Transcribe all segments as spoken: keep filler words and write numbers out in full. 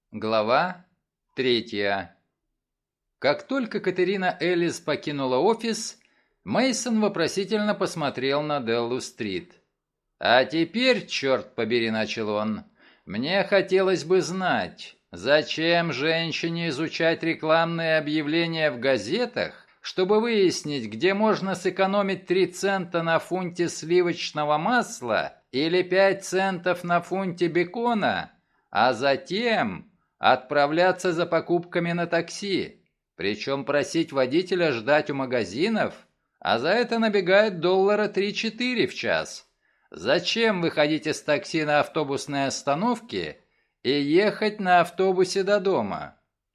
Глава третья. Как только Катерина Эллис покинула офис, Мейсон вопросительно посмотрел на Деллу-стрит. «А теперь, черт побери», — начал он, — «мне хотелось бы знать, зачем женщине изучать рекламные объявления в газетах, чтобы выяснить, где можно сэкономить три цента на фунте сливочного масла или пять центов на фунте бекона, а затем отправляться за покупками на такси, причем просить водителя ждать у магазинов, а за это набегает доллара три-четыре в час. Зачем выходить из такси на автобусной остановке и ехать на автобусе до дома?»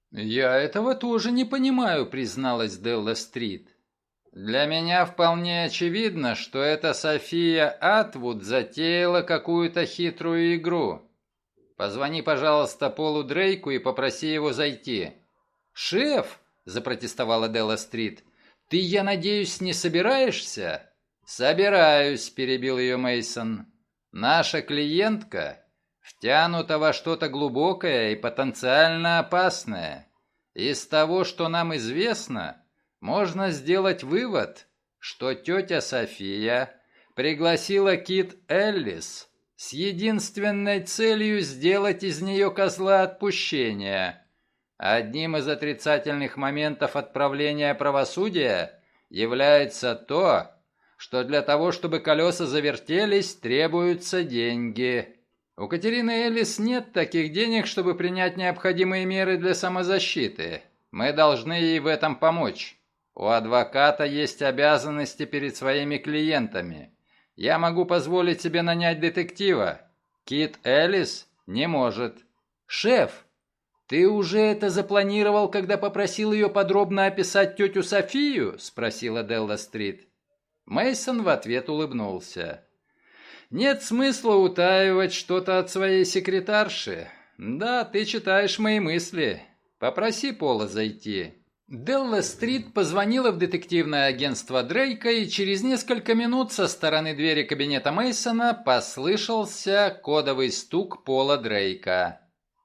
«Я этого тоже не понимаю», — призналась Делла-стрит. «Для меня вполне очевидно, что эта София Атвуд затеяла какую-то хитрую игру. Позвони, пожалуйста, Полу Дрейку и попроси его зайти». «Шеф», — запротестовала Делла-стрит, — «ты, я надеюсь, не собираешься?» «Собираюсь», — перебил ее Мейсон. «Наша клиентка втянута во что-то глубокое и потенциально опасное. Из того, что нам известно, можно сделать вывод, что тетя София пригласила Кит Эллис с единственной целью сделать из нее козла отпущения. Одним из отрицательных моментов отправления правосудия является то, что для того, чтобы колеса завертелись, требуются деньги. У Катерины Эллис нет таких денег, чтобы принять необходимые меры для самозащиты. Мы должны ей в этом помочь. У адвоката есть обязанности перед своими клиентами. Я могу позволить себе нанять детектива. Кит Эллис не может». «Шеф, ты уже это запланировал, когда попросил ее подробно описать тетю Софию?» — спросила Делла-стрит. Мейсон в ответ улыбнулся. «Нет смысла утаивать что-то от своей секретарши. Да, ты читаешь мои мысли. Попроси Пола зайти». Делла-стрит позвонила в детективное агентство Дрейка, и через несколько минут со стороны двери кабинета Мейсона послышался кодовый стук Пола Дрейка.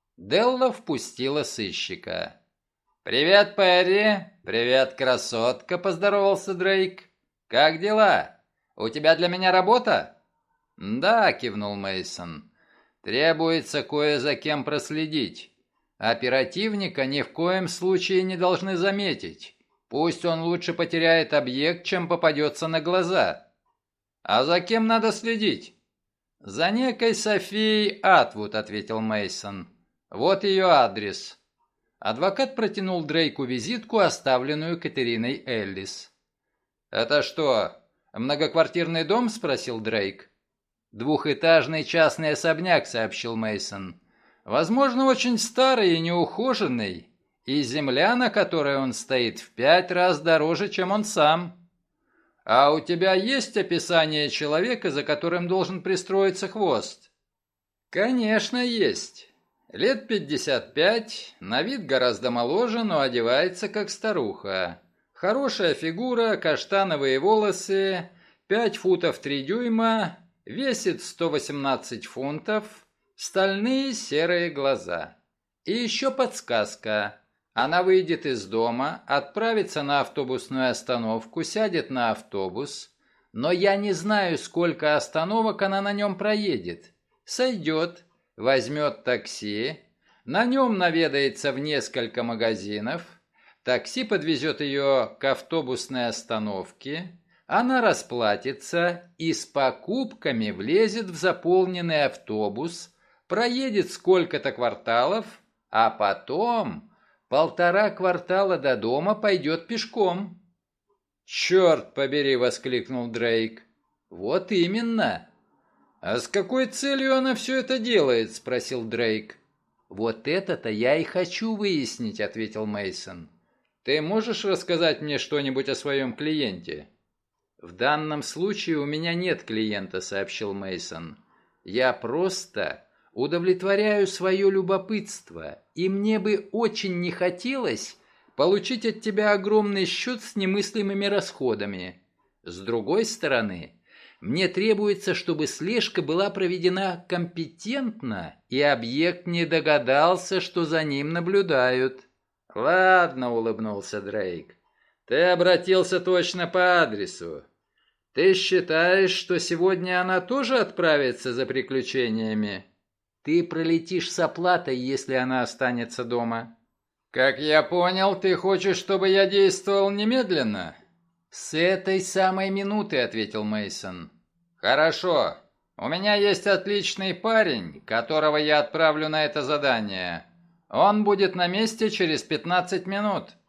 Делла впустила сыщика. «Привет, Перри! Привет, красотка!» – поздоровался Дрейк. «Как дела? У тебя для меня работа?» «Да», – кивнул Мейсон. «Требуется кое за кем проследить. Оперативника ни в коем случае не должны заметить. Пусть он лучше потеряет объект, чем попадется на глаза». «А за кем надо следить?» «За некой Софией Атвуд», — ответил Мейсон. «Вот ее адрес». Адвокат протянул Дрейку визитку, оставленную Катериной Эллис. «Это что, многоквартирный дом?» — спросил Дрейк. «Двухэтажный частный особняк», — сообщил Мейсон. «Возможно, очень старый и неухоженный, и земля, на которой он стоит, в пять раз дороже, чем он сам». «А у тебя есть описание человека, за которым должен пристроиться хвост?» «Конечно, есть. Лет пятьдесят пять, на вид гораздо моложе, но одевается как старуха. Хорошая фигура, каштановые волосы, пять футов три дюйма, весит сто восемнадцать фунтов, стальные серые глаза. И еще подсказка. Она выйдет из дома, отправится на автобусную остановку, сядет на автобус, но я не знаю, сколько остановок она на нем проедет. Сойдет, возьмет такси, на нем наведается в несколько магазинов, такси подвезет ее к автобусной остановке, она расплатится и с покупками влезет в заполненный автобус, проедет сколько-то кварталов, а потом полтора квартала до дома пойдет пешком». «Черт побери!» — воскликнул Дрейк. «Вот именно!» «А с какой целью она все это делает?» — спросил Дрейк. «Вот это-то я и хочу выяснить», — ответил Мейсон. «Ты можешь рассказать мне что-нибудь о своем клиенте?» «В данном случае у меня нет клиента», — сообщил Мейсон. «Я просто удовлетворяю свое любопытство, и мне бы очень не хотелось получить от тебя огромный счет с немыслимыми расходами. С другой стороны, Мне требуется, чтобы слежка была проведена компетентно, и объект не догадался, что за ним наблюдают». «Ладно», — улыбнулся Дрейк. «Ты обратился точно по адресу. Ты считаешь, что сегодня она тоже отправится за приключениями?» «Ты пролетишь с оплатой, если она останется дома». «Как я понял, ты хочешь, чтобы я действовал немедленно?» «С этой самой минуты», — ответил Мейсон. «Хорошо. У меня есть отличный парень, которого я отправлю на это задание. Он будет на месте через пятнадцать минут.